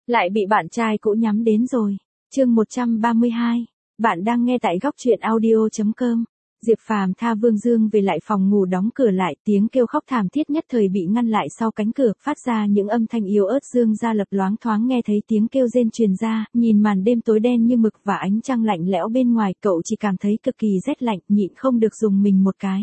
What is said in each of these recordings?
Lại bị bạn trai cũ nhắm đến rồi. Chương 132. Bạn đang nghe tại góc truyện audio.com. Diệp Phàm tha Vương Dương về lại phòng ngủ đóng cửa lại, tiếng kêu khóc thảm thiết nhất thời bị ngăn lại sau cánh cửa, phát ra những âm thanh yếu ớt. Dương Gia Lập loáng thoáng nghe thấy tiếng kêu rên truyền ra, nhìn màn đêm tối đen như mực và ánh trăng lạnh lẽo bên ngoài, cậu chỉ cảm thấy cực kỳ rét lạnh, nhịn không được dùng mình một cái.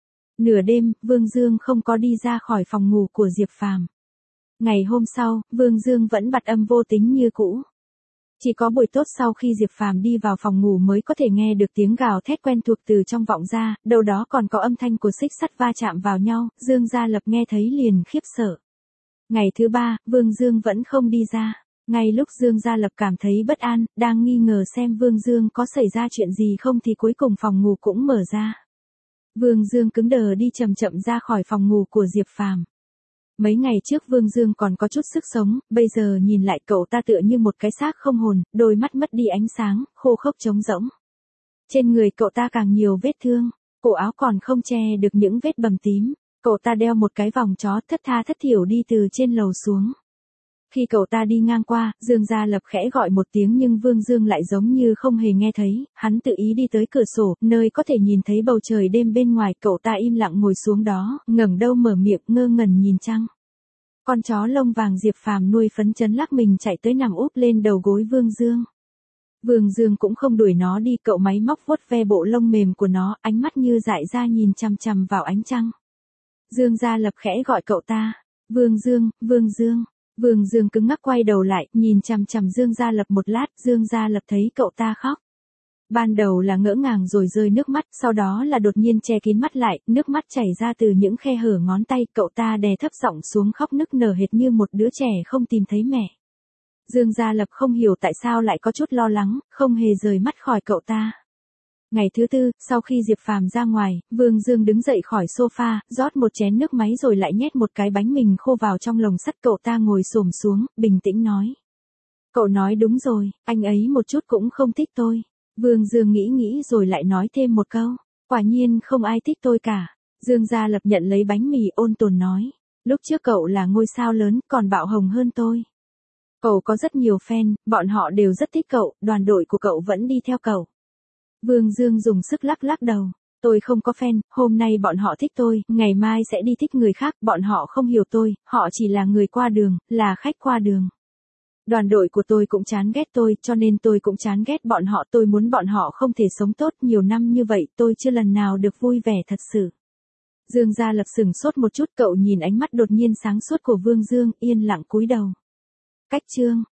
Nửa đêm, Vương Dương không có đi ra khỏi phòng ngủ của Diệp Phàm. Ngày hôm sau, Vương Dương vẫn bặt âm vô tính như cũ. Chỉ có buổi tốt sau khi Diệp Phàm đi vào phòng ngủ mới có thể nghe được tiếng gào thét quen thuộc từ trong vọng ra, đâu đó còn có âm thanh của xích sắt va chạm vào nhau, Dương Gia Lập nghe thấy liền khiếp sợ. Ngày thứ ba, Vương Dương vẫn không đi ra. Ngay lúc Dương Gia Lập cảm thấy bất an, đang nghi ngờ xem Vương Dương có xảy ra chuyện gì không thì cuối cùng phòng ngủ cũng mở ra. Vương Dương cứng đờ đi chậm chậm ra khỏi phòng ngủ của Diệp Phàm. Mấy ngày trước Vương Dương còn có chút sức sống, bây giờ nhìn lại cậu ta tựa như một cái xác không hồn, đôi mắt mất đi ánh sáng, khô khốc trống rỗng. Trên người cậu ta càng nhiều vết thương, cổ áo còn không che được những vết bầm tím, cậu ta đeo một cái vòng chó, thất tha thất thiểu đi từ trên lầu xuống. Khi cậu ta đi ngang qua, Dương Gia Lập khẽ gọi một tiếng nhưng Vương Dương lại giống như không hề nghe thấy, hắn tự ý đi tới cửa sổ, nơi có thể nhìn thấy bầu trời đêm bên ngoài, cậu ta im lặng ngồi xuống đó, ngẩng đầu mở miệng ngơ ngẩn nhìn trăng. Con chó lông vàng Diệp Phàm nuôi phấn chấn lắc mình chạy tới nằm úp lên đầu gối Vương Dương. Vương Dương cũng không đuổi nó đi, cậu máy móc vuốt ve bộ lông mềm của nó, ánh mắt như dại ra nhìn chằm chằm vào ánh trăng. Dương Gia Lập khẽ gọi cậu ta, Vương Dương, Vương Dương. Vương Dương cứng ngắc quay đầu lại, nhìn chằm chằm Dương Gia Lập một lát, Dương Gia Lập thấy cậu ta khóc. Ban đầu là ngỡ ngàng rồi rơi nước mắt, sau đó là đột nhiên che kín mắt lại, nước mắt chảy ra từ những khe hở ngón tay, cậu ta đè thấp giọng xuống khóc nức nở hệt như một đứa trẻ không tìm thấy mẹ. Dương Gia Lập không hiểu tại sao lại có chút lo lắng, không hề rời mắt khỏi cậu ta. Ngày thứ tư, sau khi Diệp Phàm ra ngoài, Vương Dương đứng dậy khỏi sofa, rót một chén nước máy rồi lại nhét một cái bánh mì khô vào trong lồng sắt, cậu ta ngồi xổm xuống, bình tĩnh nói. Cậu nói đúng rồi, anh ấy một chút cũng không thích tôi. Vương Dương nghĩ rồi lại nói thêm một câu, quả nhiên không ai thích tôi cả. Dương Gia Lập nhận lấy bánh mì ôn tồn nói, lúc trước cậu là ngôi sao lớn, còn bạo hồng hơn tôi. Cậu có rất nhiều fan, bọn họ đều rất thích cậu, đoàn đội của cậu vẫn đi theo cậu. Vương Dương dùng sức lắc lắc đầu, tôi không có fan, hôm nay bọn họ thích tôi, ngày mai sẽ đi thích người khác, bọn họ không hiểu tôi, họ chỉ là người qua đường, là khách qua đường. Đoàn đội của tôi cũng chán ghét tôi, cho nên tôi cũng chán ghét bọn họ, tôi muốn bọn họ không thể sống tốt, nhiều năm như vậy tôi chưa lần nào được vui vẻ thật sự. Dương Gia Lập sững sốt một chút, cậu nhìn ánh mắt đột nhiên sáng suốt của Vương Dương, yên lặng cúi đầu. Cách chương